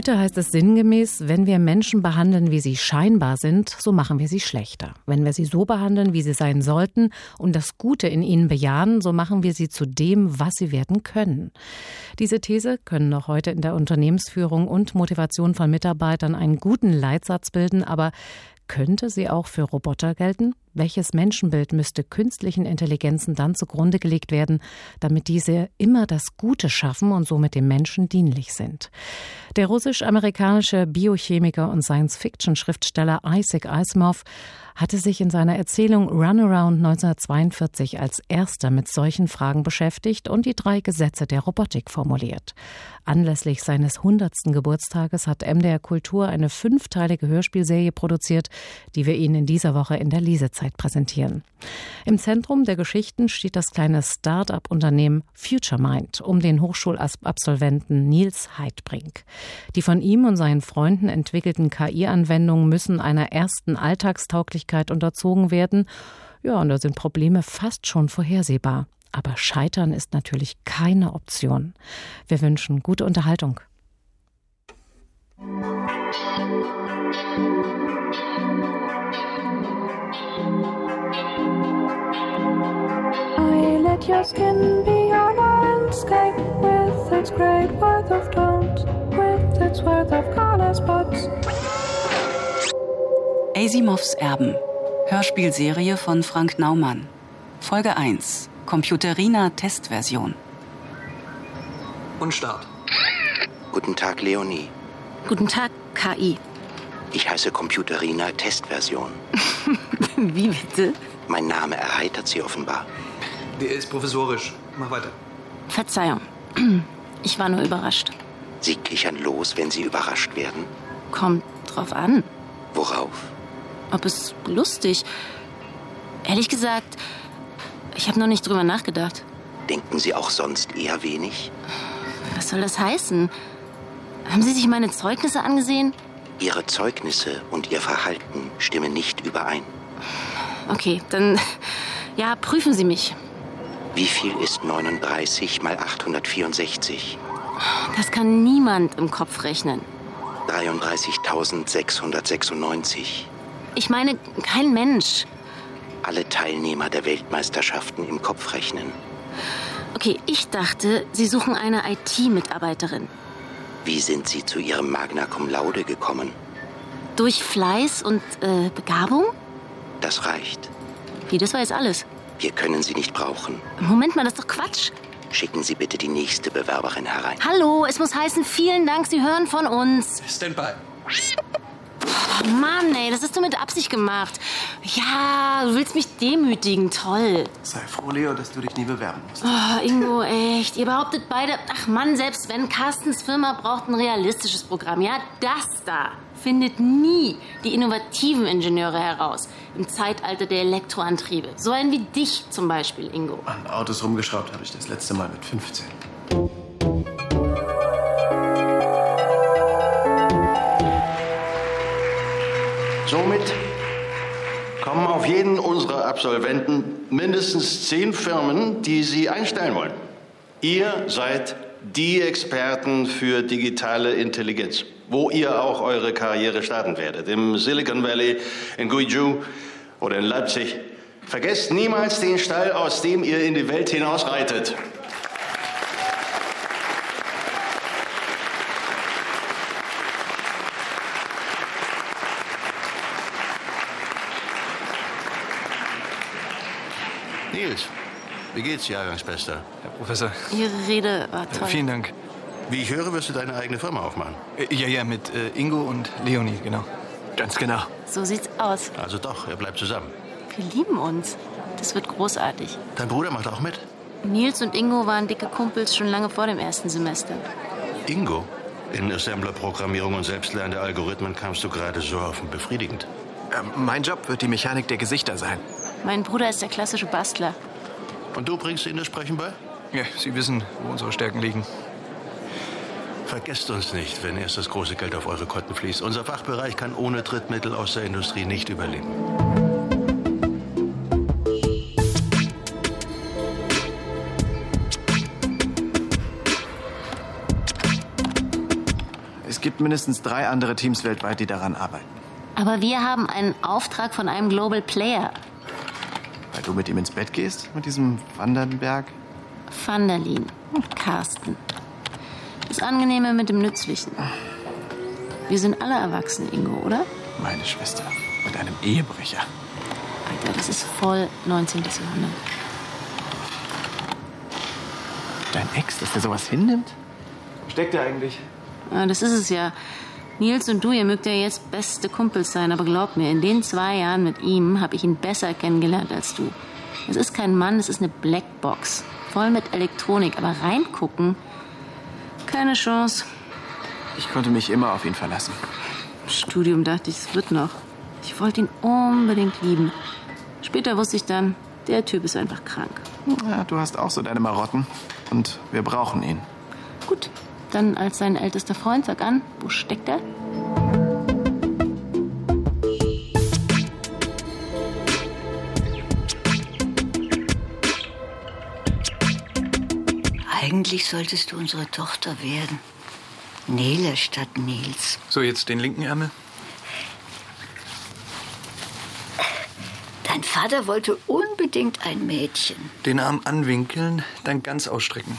Heute heißt es sinngemäß, wenn wir Menschen behandeln, wie sie scheinbar sind, so machen wir sie schlechter. Wenn wir sie so behandeln, wie sie sein sollten und das Gute in ihnen bejahen, so machen wir sie zu dem, was sie werden können. Diese These können noch heute in der Unternehmensführung und Motivation von Mitarbeitern einen guten Leitsatz bilden, aber könnte sie auch für Roboter gelten? Welches Menschenbild müsste künstlichen Intelligenzen dann zugrunde gelegt werden, damit diese immer das Gute schaffen und somit dem Menschen dienlich sind? Der russisch-amerikanische Biochemiker und Science-Fiction-Schriftsteller Isaac Asimov hatte sich in seiner Erzählung Runaround 1942 als erster mit solchen Fragen beschäftigt und die 3 Gesetze der Robotik formuliert. Anlässlich seines 100. Geburtstages hat MDR Kultur eine 5-teilige Hörspielserie produziert, die wir Ihnen in dieser Woche in der Lesezeit präsentieren. Im Zentrum der Geschichten steht das kleine Start-up-Unternehmen FutureMind um den Hochschulabsolventen Nils Heidbrink. Die von ihm und seinen Freunden entwickelten KI-Anwendungen müssen einer ersten Alltagstauglichkeit unterzogen werden. Ja, und da sind Probleme fast schon vorhersehbar. Aber Scheitern ist natürlich keine Option. Wir wünschen gute Unterhaltung. I let your skin be your landscape with its great worth of tones, with its worth of color spots. Asimovs Erben. Hörspielserie von Frank Naumann. Folge 1. Computerina-Testversion. Und Start. Guten Tag, Leonie. Guten Tag, KI. Ich heiße Computerina-Testversion. Wie bitte? Mein Name erheitert Sie offenbar. Der ist provisorisch. Mach weiter. Verzeihung. Ich war nur überrascht. Sie kichern los, wenn Sie überrascht werden? Kommt drauf an. Worauf? Ob es lustig. Ehrlich gesagt, ich habe noch nicht drüber nachgedacht. Denken Sie auch sonst eher wenig? Was soll das heißen? Haben Sie sich meine Zeugnisse angesehen? Ihre Zeugnisse und Ihr Verhalten stimmen nicht überein. Okay, dann, ja, prüfen Sie mich. Wie viel ist 39 mal 864? Das kann niemand im Kopf rechnen. 33.696. Ich meine, kein Mensch. Alle Teilnehmer der Weltmeisterschaften im Kopfrechnen. Okay, ich dachte, Sie suchen eine IT-Mitarbeiterin. Wie sind Sie zu Ihrem Magna Cum Laude gekommen? Durch Fleiß und Begabung? Das reicht. Wie, das war jetzt alles? Wir können Sie nicht brauchen. Moment mal, das ist doch Quatsch. Schicken Sie bitte die nächste Bewerberin herein. Hallo, es muss heißen, vielen Dank, Sie hören von uns. Standby. Oh Mann, ey, das ist nur mit Absicht gemacht. Ja, du willst mich demütigen, toll. Sei froh, Leo, dass du dich nie bewerben musst. Oh, Ingo, echt, ihr behauptet beide, ach Mann, selbst wenn Carstens Firma braucht ein realistisches Programm, ja, das da findet nie die innovativen Ingenieure heraus. Im Zeitalter der Elektroantriebe. So einen wie dich zum Beispiel, Ingo. An Autos rumgeschraubt habe ich das letzte Mal mit 15. Somit kommen auf jeden unserer Absolventen mindestens 10 Firmen, die sie einstellen wollen. Ihr seid die Experten für digitale Intelligenz, wo ihr auch eure Karriere starten werdet. Im Silicon Valley, in Guizhou oder in Leipzig. Vergesst niemals den Stall, aus dem ihr in die Welt hinausreitet. Nils, wie geht's, Jahrgangsbester? Herr Professor. Ihre Rede war toll. Vielen Dank. Wie ich höre, wirst du deine eigene Firma aufmachen. Ja, mit Ingo und Leonie, genau. Ganz genau. So sieht's aus. Also doch, ihr bleibt zusammen. Wir lieben uns. Das wird großartig. Dein Bruder macht auch mit? Nils und Ingo waren dicke Kumpels schon lange vor dem ersten Semester. Ingo? In Assembler-Programmierung und Selbstlernende Algorithmen kamst du gerade so offen befriedigend. Mein Job wird die Mechanik der Gesichter sein. Mein Bruder ist der klassische Bastler. Und du bringst ihnen das Sprechen bei? Ja, Sie wissen, wo unsere Stärken liegen. Vergesst uns nicht, wenn erst das große Geld auf eure Konten fließt. Unser Fachbereich kann ohne Drittmittel aus der Industrie nicht überleben. Es gibt gibt mindestens 3 andere Teams weltweit, die daran arbeiten. Aber wir haben einen Auftrag von einem Global Player. Weil du mit ihm ins Bett gehst, mit diesem Vandenberg? Van der Lien. Carsten. Das Angenehme mit dem Nützlichen. Wir sind alle erwachsen, Ingo, oder? Meine Schwester. Mit einem Ehebrecher. Alter, das ist voll 19. Jahrhundert. Dein Ex, dass der sowas hinnimmt? Wo steckt der eigentlich? Ja, das ist es ja. Nils und du, ihr mögt ja jetzt beste Kumpels sein, aber glaub mir, in den 2 Jahren mit ihm habe ich ihn besser kennengelernt als du. Es ist kein Mann, es ist eine Blackbox. Voll mit Elektronik, aber reingucken? Keine Chance. Ich konnte mich immer auf ihn verlassen. Im Studium dachte ich, es wird noch. Ich wollte ihn unbedingt lieben. Später wusste ich dann, der Typ ist einfach krank. Ja, du hast auch so deine Marotten. Und wir brauchen ihn. Gut, dann als sein ältester Freund, sag an, wo steckt er? Eigentlich solltest du unsere Tochter werden. Nele statt Nils. So, jetzt den linken Ärmel. Dein Vater wollte unbedingt ein Mädchen. Den Arm anwinkeln, dann ganz ausstrecken.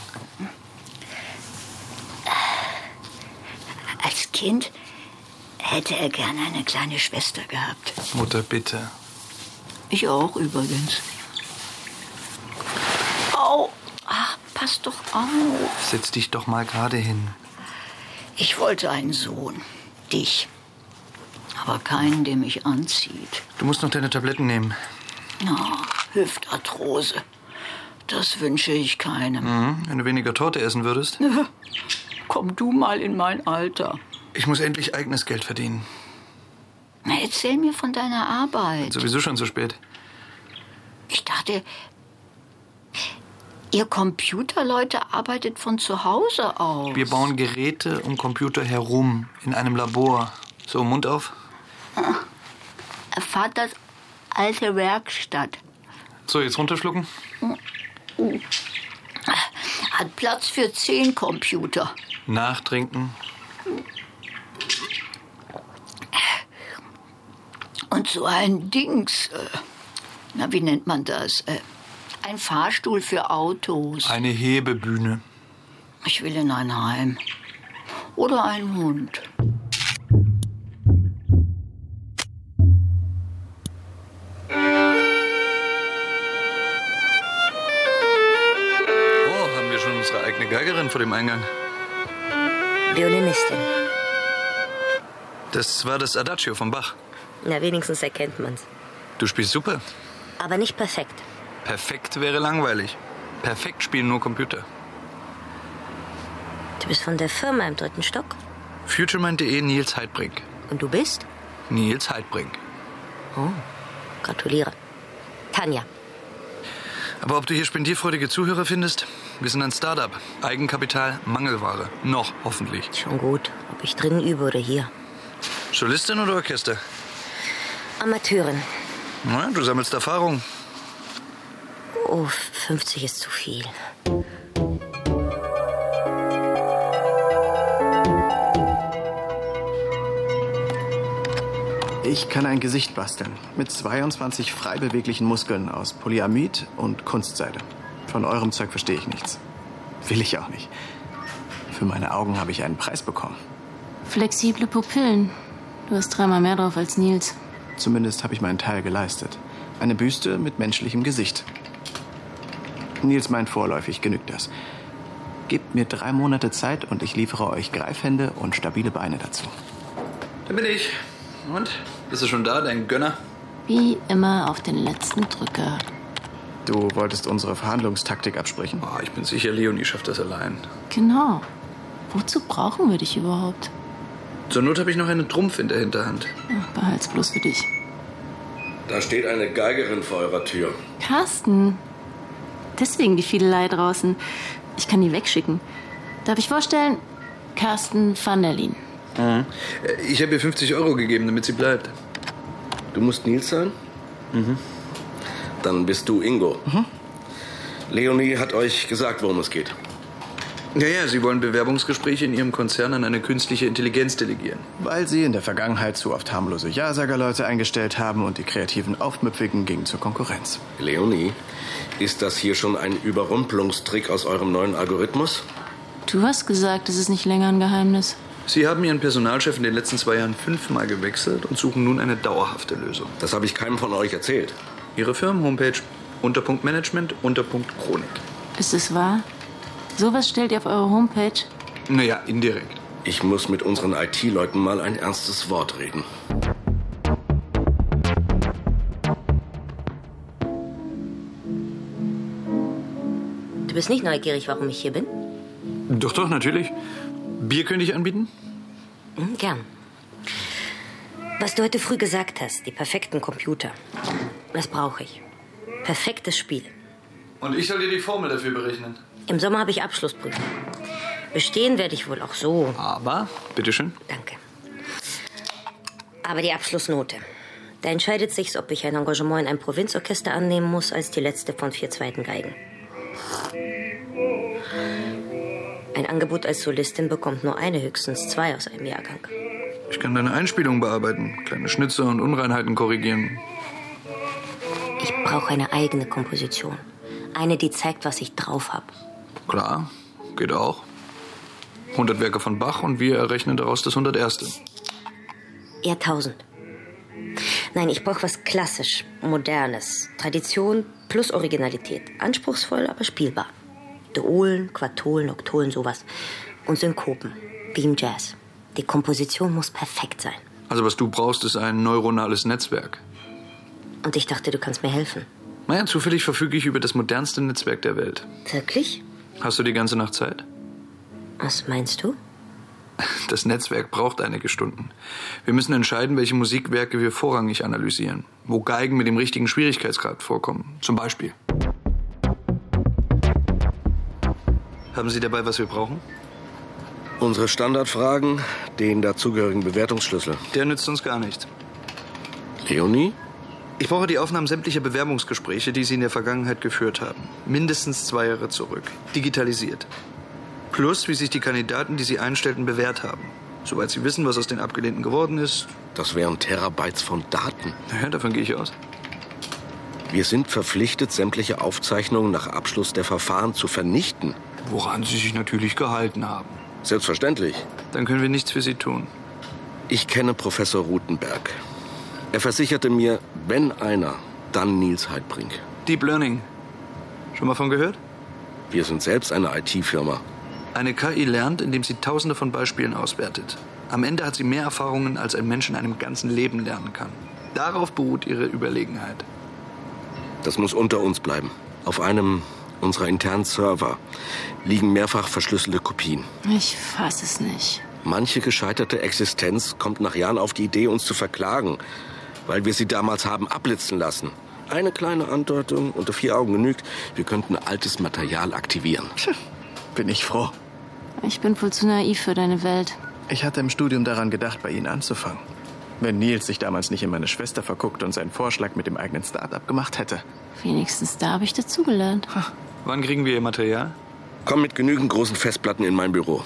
Als Kind hätte er gerne eine kleine Schwester gehabt. Mutter, bitte. Ich auch übrigens. Au! Ach, pass doch auf. Setz dich doch mal gerade hin. Ich wollte einen Sohn. Dich. Aber keinen, der mich anzieht. Du musst noch deine Tabletten nehmen. Oh, Hüftarthrose. Das wünsche ich keinem. Wenn du weniger Torte essen würdest. Komm du mal in mein Alter. Ich muss endlich eigenes Geld verdienen. Na, erzähl mir von deiner Arbeit. Sowieso schon zu spät. Ich dachte, ihr Computerleute arbeitet von zu Hause aus. Wir bauen Geräte um Computer herum in einem Labor. So, Mund auf. Vaters alte Werkstatt. So, jetzt runterschlucken. Hat Platz für 10 Computer. Nachtrinken. Und so ein Dings. Na, wie nennt man das? Ein Fahrstuhl für Autos. Eine Hebebühne. Ich will in ein Heim. Oder einen Hund. Unsere eigene Geigerin vor dem Eingang. Violinistin. Das war das Adagio von Bach. Na, wenigstens erkennt man's. Du spielst super. Aber nicht perfekt. Perfekt wäre langweilig. Perfekt spielen nur Computer. Du bist von der Firma im 3. Stock? Futuremind.de Nils Heidbrink. Und du bist? Nils Heidbrink. Oh, gratuliere. Tanja. Aber ob du hier spendierfreudige Zuhörer findest? Wir sind ein Start-up. Eigenkapital, Mangelware. Noch, hoffentlich. Schon gut. Ob ich drin übe oder hier. Solistin oder Orchester? Amateurin. Na, du sammelst Erfahrung. Oh, 50 ist zu viel. Ich kann ein Gesicht basteln. Mit 22 frei beweglichen Muskeln aus Polyamid und Kunstseide. Von eurem Zeug verstehe ich nichts. Will ich auch nicht. Für meine Augen habe ich einen Preis bekommen. Flexible Pupillen. Du hast 3-mal mehr drauf als Nils. Zumindest habe ich meinen Teil geleistet. Eine Büste mit menschlichem Gesicht. Nils meint vorläufig genügt das. Gebt mir 3 Monate Zeit und ich liefere euch Greifhände und stabile Beine dazu. Da bin ich. Und? Bist du schon da, dein Gönner? Wie immer auf den letzten Drücker. Du wolltest unsere Verhandlungstaktik absprechen? Oh, ich bin sicher, Leonie schafft das allein. Genau. Wozu brauchen wir dich überhaupt? Zur Not habe ich noch einen Trumpf in der Hinterhand. Ach, behalt's bloß für dich. Da steht eine Geigerin vor eurer Tür. Carsten. Deswegen die Fiedelei draußen. Ich kann die wegschicken. Darf ich vorstellen? Carsten van der Lien. Ich habe ihr 50 € gegeben, damit sie bleibt. Du musst Nils sein? Dann bist du Ingo. Leonie hat euch gesagt, worum es geht. Ja, Sie wollen Bewerbungsgespräche in Ihrem Konzern an eine künstliche Intelligenz delegieren. Weil Sie in der Vergangenheit zu oft harmlose Ja-Sager-Leute eingestellt haben und die kreativen Aufmüpfigen gingen zur Konkurrenz. Leonie, ist das hier schon ein Überrumpelungstrick aus eurem neuen Algorithmus? Du hast gesagt, es ist nicht länger ein Geheimnis. Sie haben Ihren Personalchef in den letzten 2 Jahren 5-mal gewechselt und suchen nun eine dauerhafte Lösung. Das habe ich keinem von euch erzählt. Ihre Firmenhomepage, Unterpunkt Management, Unterpunkt Chronik. Ist es wahr? Sowas stellt ihr auf eure Homepage? Naja, indirekt. Ich muss mit unseren IT-Leuten mal ein ernstes Wort reden. Du bist nicht neugierig, warum ich hier bin? Doch, natürlich. Bier könnte ich anbieten? Gern. Was du heute früh gesagt hast, die perfekten Computer. Das brauche ich. Perfektes Spiel. Und ich soll dir die Formel dafür berechnen? Im Sommer habe ich Abschlussprüfung. Bestehen werde ich wohl auch so. Aber, bitteschön. Danke. Aber die Abschlussnote. Da entscheidet sich's, ob ich ein Engagement in einem Provinzorchester annehmen muss, als die letzte von 4 zweiten Geigen. Ein Angebot als Solistin bekommt nur eine, höchstens 2 aus einem Jahrgang. Ich kann deine Einspielung bearbeiten, kleine Schnitzer und Unreinheiten korrigieren. Ich brauche eine eigene Komposition. Eine, die zeigt, was ich drauf habe. Klar, geht auch. 100 Werke von Bach und wir errechnen daraus das 101. Eher 1000. Nein, ich brauche was klassisch, modernes. Tradition plus Originalität. Anspruchsvoll, aber spielbar. Duolen, Quartolen, Oktolen, sowas. Und Synkopen, wie im Jazz. Die Komposition muss perfekt sein. Also was du brauchst, ist ein neuronales Netzwerk. Und ich dachte, du kannst mir helfen. Naja, zufällig verfüge ich über das modernste Netzwerk der Welt. Wirklich? Hast du die ganze Nacht Zeit? Was meinst du? Das Netzwerk braucht einige Stunden. Wir müssen entscheiden, welche Musikwerke wir vorrangig analysieren. Wo Geigen mit dem richtigen Schwierigkeitsgrad vorkommen. Zum Beispiel. Haben Sie dabei, was wir brauchen? Unsere Standardfragen, den dazugehörigen Bewertungsschlüssel. Der nützt uns gar nichts. Leonie? Ich brauche die Aufnahmen sämtlicher Bewerbungsgespräche, die Sie in der Vergangenheit geführt haben. Mindestens 2 Jahre zurück. Digitalisiert. Plus, wie sich die Kandidaten, die Sie einstellten, bewährt haben. Soweit Sie wissen, was aus den Abgelehnten geworden ist. Das wären Terabytes von Daten. Naja, davon gehe ich aus. Wir sind verpflichtet, sämtliche Aufzeichnungen nach Abschluss der Verfahren zu vernichten. Woran Sie sich natürlich gehalten haben. Selbstverständlich. Dann können wir nichts für Sie tun. Ich kenne Professor Rutenberg. Er versicherte mir, wenn einer, dann Nils Heidbrink. Deep Learning. Schon mal von gehört? Wir sind selbst eine IT-Firma. Eine KI lernt, indem sie Tausende von Beispielen auswertet. Am Ende hat sie mehr Erfahrungen, als ein Mensch in einem ganzen Leben lernen kann. Darauf beruht ihre Überlegenheit. Das muss unter uns bleiben. Auf einem unserer internen Server liegen mehrfach verschlüsselte Kopien. Ich fass es nicht. Manche gescheiterte Existenz kommt nach Jahren auf die Idee, uns zu verklagen, weil wir sie damals haben abblitzen lassen. Eine kleine Andeutung, unter 4 Augen genügt. Wir könnten altes Material aktivieren. Bin ich froh. Ich bin wohl zu naiv für deine Welt. Ich hatte im Studium daran gedacht, bei Ihnen anzufangen. Wenn Nils sich damals nicht in meine Schwester verguckt und seinen Vorschlag mit dem eigenen Start-up gemacht hätte. Wenigstens da habe ich dazugelernt. Wann kriegen wir Ihr Material? Komm mit genügend großen Festplatten in mein Büro.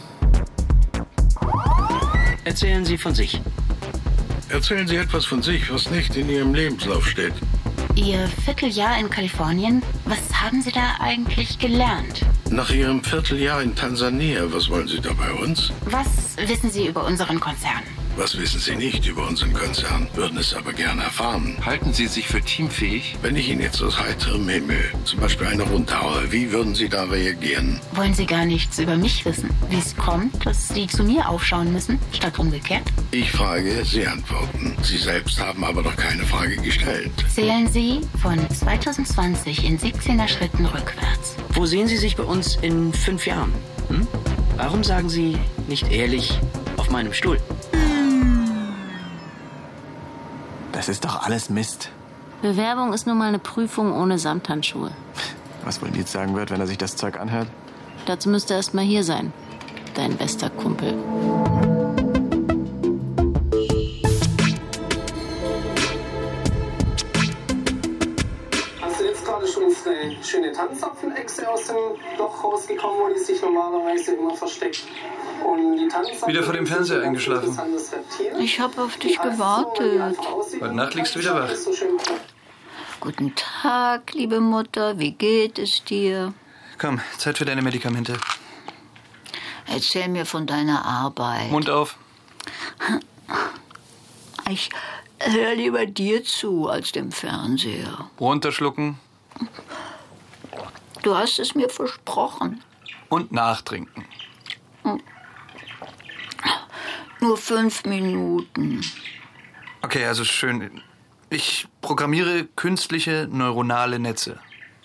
Erzählen Sie von sich. Erzählen Sie etwas von sich, was nicht in Ihrem Lebenslauf steht. Ihr Vierteljahr in Kalifornien, was haben Sie da eigentlich gelernt? Nach Ihrem Vierteljahr in Tansania, was wollen Sie da bei uns? Was wissen Sie über unseren Konzern? Was wissen Sie nicht über unseren Konzern, würden es aber gerne erfahren. Halten Sie sich für teamfähig? Wenn ich Ihnen jetzt aus heiterem Himmel zum Beispiel eine runterhaue, wie würden Sie da reagieren? Wollen Sie gar nichts über mich wissen? Wie es kommt, dass Sie zu mir aufschauen müssen, statt umgekehrt? Ich frage, Sie antworten. Sie selbst haben aber doch keine Frage gestellt. Zählen Sie von 2020 in 17er Schritten rückwärts. Wo sehen Sie sich bei uns in 5 Jahren? Warum sagen Sie nicht ehrlich auf meinem Stuhl? Das ist doch alles Mist. Bewerbung ist nun mal eine Prüfung ohne Samthandschuhe. Was wohl Nils sagen wird, wenn er sich das Zeug anhört? Dazu müsste er erst mal hier sein. Dein bester Kumpel. Hast du jetzt gerade schon schöne Tannenzapfenechse aus dem Loch rausgekommen, wo die sich normalerweise immer versteckt. Und die Tannenzapfen wieder vor dem Fernseher eingeschlafen? Ich habe auf dich gewartet. Heute Nacht liegst du wieder wach. Guten Tag, liebe Mutter. Wie geht es dir? Komm, Zeit für deine Medikamente. Erzähl mir von deiner Arbeit. Mund auf. Ich höre lieber dir zu als dem Fernseher. Runterschlucken. Du hast es mir versprochen. Und nachtrinken. Nur 5 Minuten. Okay, also schön. Ich programmiere künstliche neuronale Netze.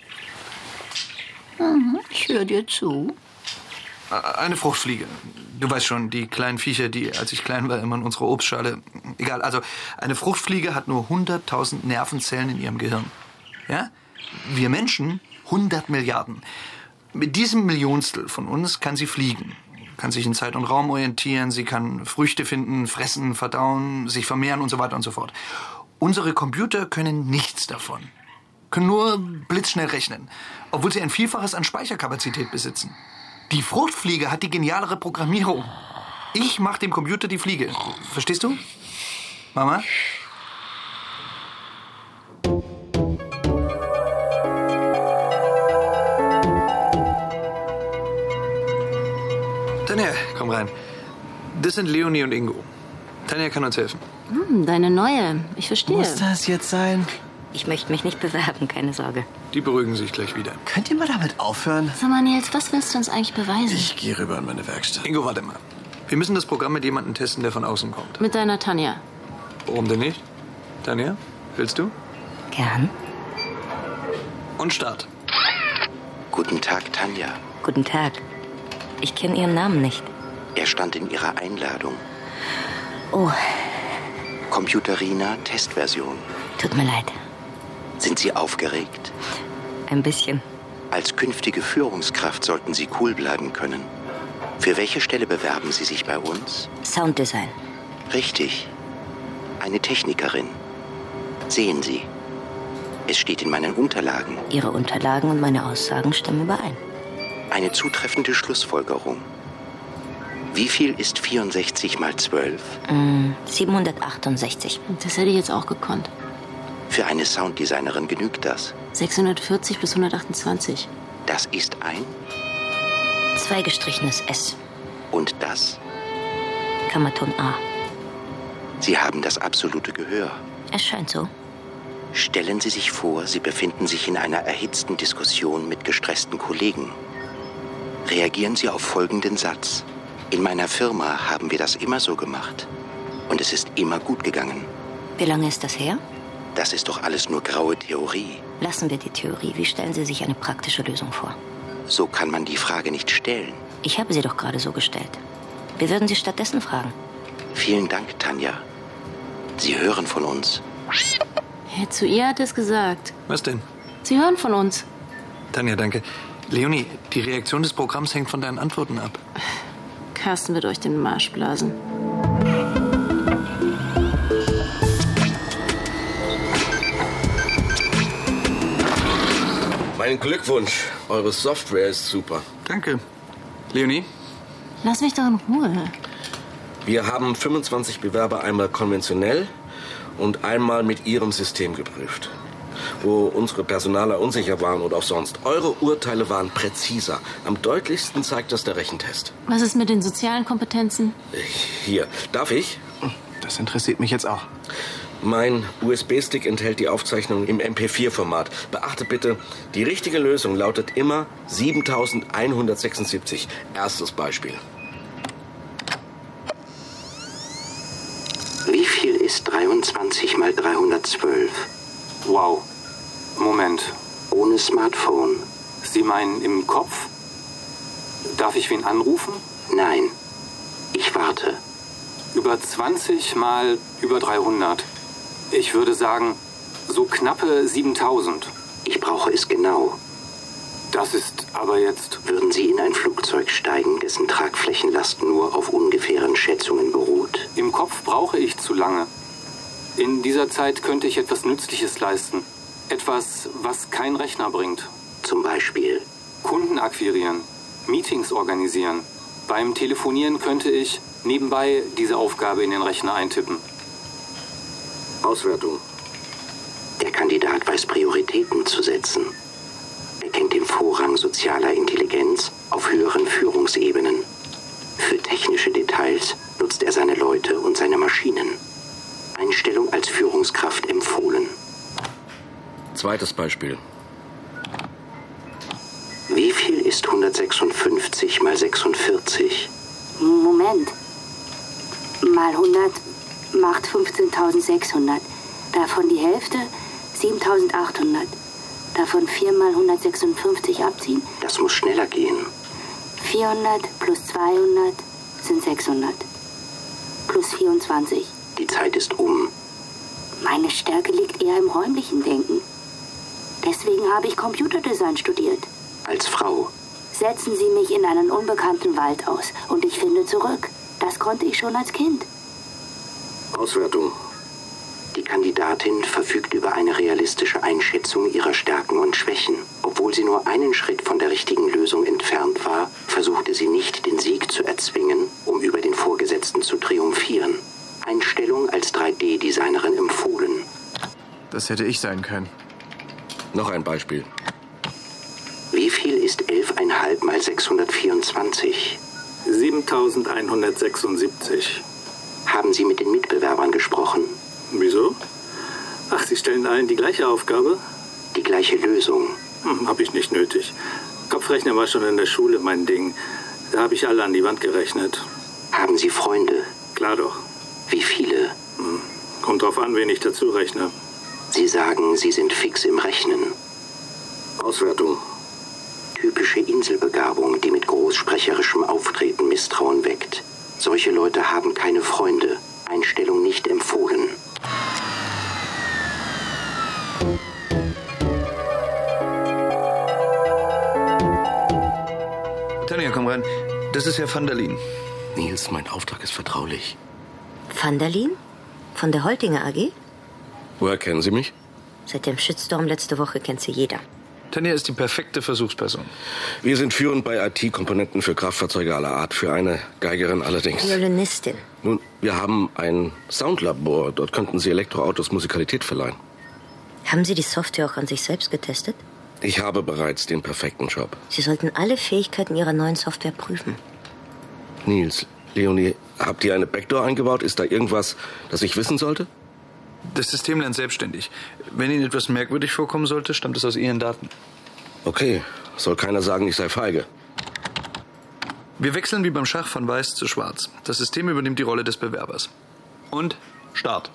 Ich höre dir zu. Eine Fruchtfliege. Du weißt schon, die kleinen Viecher, die, als ich klein war, immer in unserer Obstschale... Egal, also eine Fruchtfliege hat nur 100.000 Nervenzellen in ihrem Gehirn. Ja? Wir Menschen 100 Milliarden. Mit diesem Millionstel von uns kann sie fliegen. Kann sich in Zeit und Raum orientieren, sie kann Früchte finden, fressen, verdauen, sich vermehren und so weiter und so fort. Unsere Computer können nichts davon. Können nur blitzschnell rechnen, obwohl sie ein Vielfaches an Speicherkapazität besitzen. Die Fruchtfliege hat die genialere Programmierung. Ich mache dem Computer die Fliege. Verstehst du? Mama? Tanja, komm rein. Das sind Leonie und Ingo. Tanja kann uns helfen. Deine neue. Ich verstehe. Muss das jetzt sein? Ich möchte mich nicht bewerben, keine Sorge. Die beruhigen sich gleich wieder. Könnt ihr mal damit aufhören? Sag mal, Nils, was willst du uns eigentlich beweisen? Ich gehe rüber in meine Werkstatt. Ingo, warte mal. Wir müssen das Programm mit jemandem testen, der von außen kommt. Mit deiner Tanja. Warum denn nicht? Tanja, willst du? Gern. Und Start. Guten Tag, Tanja. Guten Tag. Ich kenne Ihren Namen nicht. Er stand in Ihrer Einladung. Oh. Computerina Testversion. Tut mir leid. Sind Sie aufgeregt? Ein bisschen. Als künftige Führungskraft sollten Sie cool bleiben können. Für welche Stelle bewerben Sie sich bei uns? Sounddesign. Richtig. Eine Technikerin. Sehen Sie. Es steht in meinen Unterlagen. Ihre Unterlagen und meine Aussagen stimmen überein. Eine zutreffende Schlussfolgerung. Wie viel ist 64 mal 12? 768. Das hätte ich jetzt auch gekonnt. Für eine Sounddesignerin genügt das. 640 bis 128. Das ist ein? 2 gestrichenes S. Und das? Kammerton A. Sie haben das absolute Gehör. Es scheint so. Stellen Sie sich vor, Sie befinden sich in einer erhitzten Diskussion mit gestressten Kollegen. Reagieren Sie auf folgenden Satz. In meiner Firma haben wir das immer so gemacht. Und es ist immer gut gegangen. Wie lange ist das her? Das ist doch alles nur graue Theorie. Lassen wir die Theorie. Wie stellen Sie sich eine praktische Lösung vor? So kann man die Frage nicht stellen. Ich habe sie doch gerade so gestellt. Wir würden Sie stattdessen fragen. Vielen Dank, Tanja. Sie hören von uns. Ja, zu ihr hat es gesagt. Was denn? Sie hören von uns. Tanja, danke. Leonie, die Reaktion des Programms hängt von deinen Antworten ab. Carsten wird euch den Marsch blasen. Mein Glückwunsch. Eure Software ist super. Danke. Leonie? Lass mich doch in Ruhe. Wir haben 25 Bewerber einmal konventionell und einmal mit ihrem System geprüft. Wo unsere Personaler unsicher waren oder auch sonst. Eure Urteile waren präziser. Am deutlichsten zeigt das der Rechentest. Was ist mit den sozialen Kompetenzen? Hier, darf ich? Das interessiert mich jetzt auch. Mein USB-Stick enthält die Aufzeichnung im MP4-Format. Beachte bitte, die richtige Lösung lautet immer 7176. Erstes Beispiel. Wie viel ist 23 mal 312? Wow. Moment. Ohne Smartphone. Sie meinen im Kopf? Darf ich wen anrufen? Nein. Ich warte. Über 20 mal über 300. Ich würde sagen, so knappe 7000. Ich brauche es genau. Das ist aber jetzt... Würden Sie in ein Flugzeug steigen, dessen Tragflächenlast nur auf ungefähren Schätzungen beruht? Im Kopf brauche ich zu lange. In dieser Zeit könnte ich etwas Nützliches leisten. Etwas, was kein Rechner bringt. zum Beispiel? Kunden akquirieren, Meetings organisieren. Beim Telefonieren könnte ich nebenbei diese Aufgabe in den Rechner eintippen. Auswertung. Der Kandidat weiß Prioritäten zu setzen. Er kennt den Vorrang sozialer Intelligenz auf höheren Führungsebenen. Für technische Details nutzt er seine Leute und seine Maschinen. Einstellung als Führungskraft empfohlen. Zweites Beispiel. Wie viel ist 156 mal 46? Moment. Mal 100 macht 15.600. Davon die Hälfte 7.800. Davon 4 mal 156 abziehen. Das muss schneller gehen. 400 plus 200 sind 600. Plus 24. Die Zeit ist um. Meine Stärke liegt eher im räumlichen Denken. Deswegen habe ich Computerdesign studiert. Als Frau. Setzen Sie mich in einen unbekannten Wald aus und ich finde zurück. Das konnte ich schon als Kind. Auswertung. Die Kandidatin verfügt über eine realistische Einschätzung ihrer Stärken und Schwächen. Obwohl sie nur einen Schritt von der richtigen Lösung entfernt war, versuchte sie nicht, den Sieg zu erzwingen, um über den Vorgesetzten zu triumphieren. Einstellung als 3D-Designerin empfohlen. Das hätte ich sein können. Noch ein Beispiel. Wie viel ist 11,5 mal 624? 7.176. Haben Sie mit den Mitbewerbern gesprochen? Wieso? Ach, Sie stellen allen die gleiche Aufgabe? Die gleiche Lösung. Hab ich nicht nötig. Kopfrechnen war schon in der Schule mein Ding. Da habe ich alle an die Wand gerechnet. Haben Sie Freunde? Klar doch. Wie viele? Kommt drauf an, wen ich dazu rechne. Sie sagen, Sie sind fix im Rechnen. Auswertung. Typische Inselbegabung, die mit großsprecherischem Auftreten Misstrauen weckt. Solche Leute haben keine Freunde. Einstellung nicht empfohlen. Tanja, komm rein. Das ist Herr van der Lien. Nils, mein Auftrag ist vertraulich. Van der Lien? Von der Holtinger AG? Woher kennen Sie mich? Seit dem Shitstorm letzte Woche kennt sie jeder. Tanja ist die perfekte Versuchsperson. Wir sind führend bei IT-Komponenten für Kraftfahrzeuge aller Art. Für eine Geigerin allerdings. Violinistin. Nun, wir haben ein Soundlabor. Dort könnten Sie Elektroautos Musikalität verleihen. Haben Sie die Software auch an sich selbst getestet? Ich habe bereits den perfekten Job. Sie sollten alle Fähigkeiten Ihrer neuen Software prüfen. Nils, Leonie, habt ihr eine Backdoor eingebaut? Ist da irgendwas, das ich wissen sollte? Das System lernt selbstständig. Wenn Ihnen etwas merkwürdig vorkommen sollte, stammt es aus Ihren Daten. Okay, soll keiner sagen, ich sei feige. Wir wechseln wie beim Schach von Weiß zu Schwarz. Das System übernimmt die Rolle des Bewerbers. Und Start.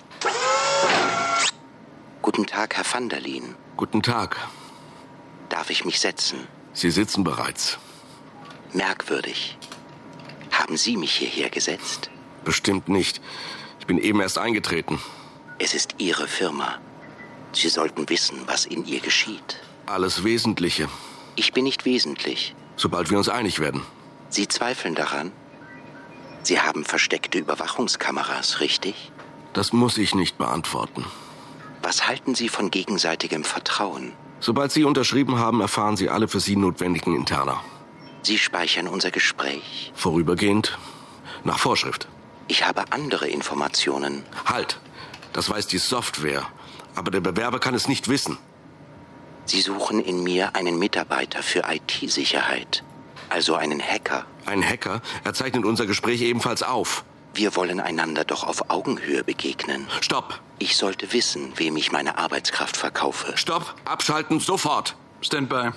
Guten Tag, Herr van der Lien. Guten Tag. Darf ich mich setzen? Sie sitzen bereits. Merkwürdig. Haben Sie mich hierher gesetzt? Bestimmt nicht. Ich bin eben erst eingetreten. Es ist Ihre Firma. Sie sollten wissen, was in ihr geschieht. Alles Wesentliche. Ich bin nicht wesentlich. Sobald wir uns einig werden. Sie zweifeln daran? Sie haben versteckte Überwachungskameras, richtig? Das muss ich nicht beantworten. Was halten Sie von gegenseitigem Vertrauen? Sobald Sie unterschrieben haben, erfahren Sie alle für Sie notwendigen Interna. Sie speichern unser Gespräch? Vorübergehend. Nach Vorschrift. Ich habe andere Informationen. Halt! Das weiß die Software. Aber der Bewerber kann es nicht wissen. Sie suchen in mir einen Mitarbeiter für IT-Sicherheit. Also einen Hacker. Ein Hacker? Er zeichnet unser Gespräch ebenfalls auf. Wir wollen einander doch auf Augenhöhe begegnen. Stopp! Ich sollte wissen, wem ich meine Arbeitskraft verkaufe. Stopp! Abschalten, sofort! Standby.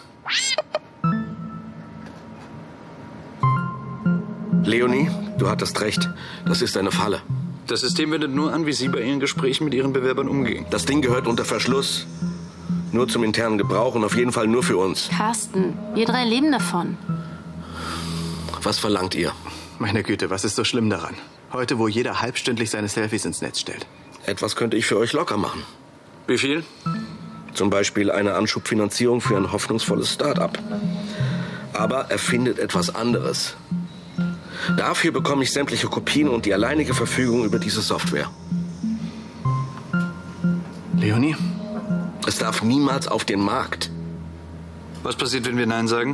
Leonie, du hattest recht. Das ist eine Falle. Das System wendet nur an, wie Sie bei Ihren Gesprächen mit Ihren Bewerbern umgehen. Das Ding gehört unter Verschluss. Nur zum internen Gebrauch und auf jeden Fall nur für uns. Carsten, wir 3 leben davon. Was verlangt ihr? Meine Güte, was ist so schlimm daran? Heute, wo jeder halbstündlich seine Selfies ins Netz stellt. Etwas könnte ich für euch locker machen. Wie viel? Zum Beispiel eine Anschubfinanzierung für ein hoffnungsvolles Start-up. Aber erfindet etwas anderes. Dafür bekomme ich sämtliche Kopien und die alleinige Verfügung über diese Software. Leonie? Es darf niemals auf den Markt. Was passiert, wenn wir Nein sagen?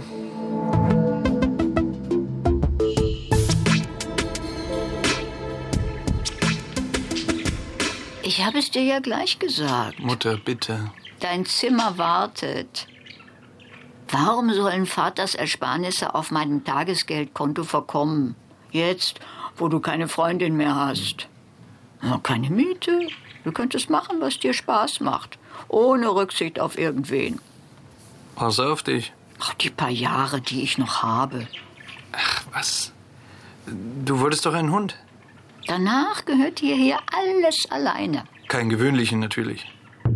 Ich habe es dir ja gleich gesagt. Mutter, bitte. Dein Zimmer wartet. Warum sollen Vaters Ersparnisse auf meinem Tagesgeldkonto verkommen? Jetzt, wo du keine Freundin mehr hast. Keine Miete. Du könntest machen, was dir Spaß macht. Ohne Rücksicht auf irgendwen. Pass auf dich. Ach, die paar Jahre, die ich noch habe. Ach, was? Du wolltest doch einen Hund. Danach gehört hierher alles alleine. Keinen gewöhnlichen natürlich.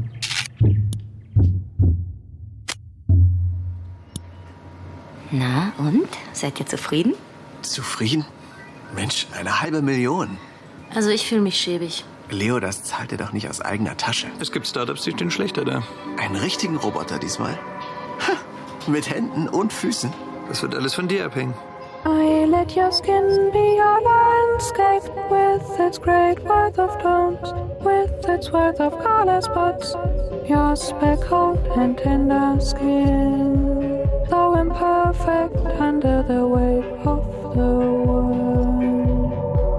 Na und? Seid ihr zufrieden? Zufrieden? Mensch, 1,5 Million. Also ich fühle mich schäbig. Leo, das zahlt er doch nicht aus eigener Tasche. Es gibt Startups, die stehen schlechter da. Einen richtigen Roboter diesmal? Ha, mit Händen und Füßen. Das wird alles von dir abhängen. I let your skin be your landscape with its great worth of tones, with its worth of color spots, your speckled and tender skin, though imperfect under the weight of the world.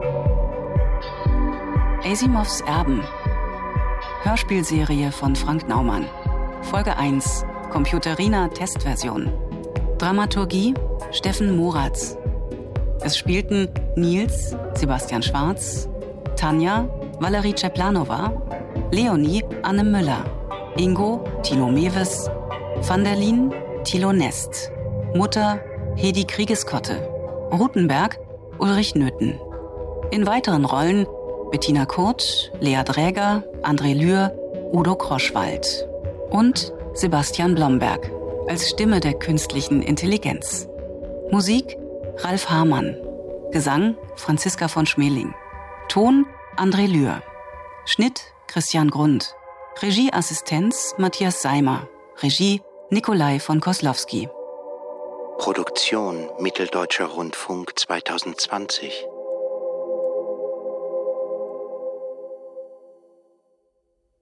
Asimovs Erben. Hörspielserie von Frank Naumann. Folge 1. Computerina Testversion. Dramaturgie Steffen Moratz. Es spielten Nils, Sebastian Schwarz, Tanja, Valerie Czeplanova, Leonie, Anne Müller, Ingo, Tino Mewes, Van der Lien, Thilo Nest, Mutter, Hedi Kriegeskotte, Rutenberg, Ulrich Nöthen. In weiteren Rollen Bettina Kurt, Lea Dräger, André Lühr, Udo Kroschwald und Sebastian Blomberg als Stimme der künstlichen Intelligenz. Musik Ralf Hamann. Gesang Franziska von Schmeling. Ton André Lühr. Schnitt Christian Grund. Regieassistenz Matthias Seimer. Regie Nikolai von Koslowski. Produktion Mitteldeutscher Rundfunk 2020.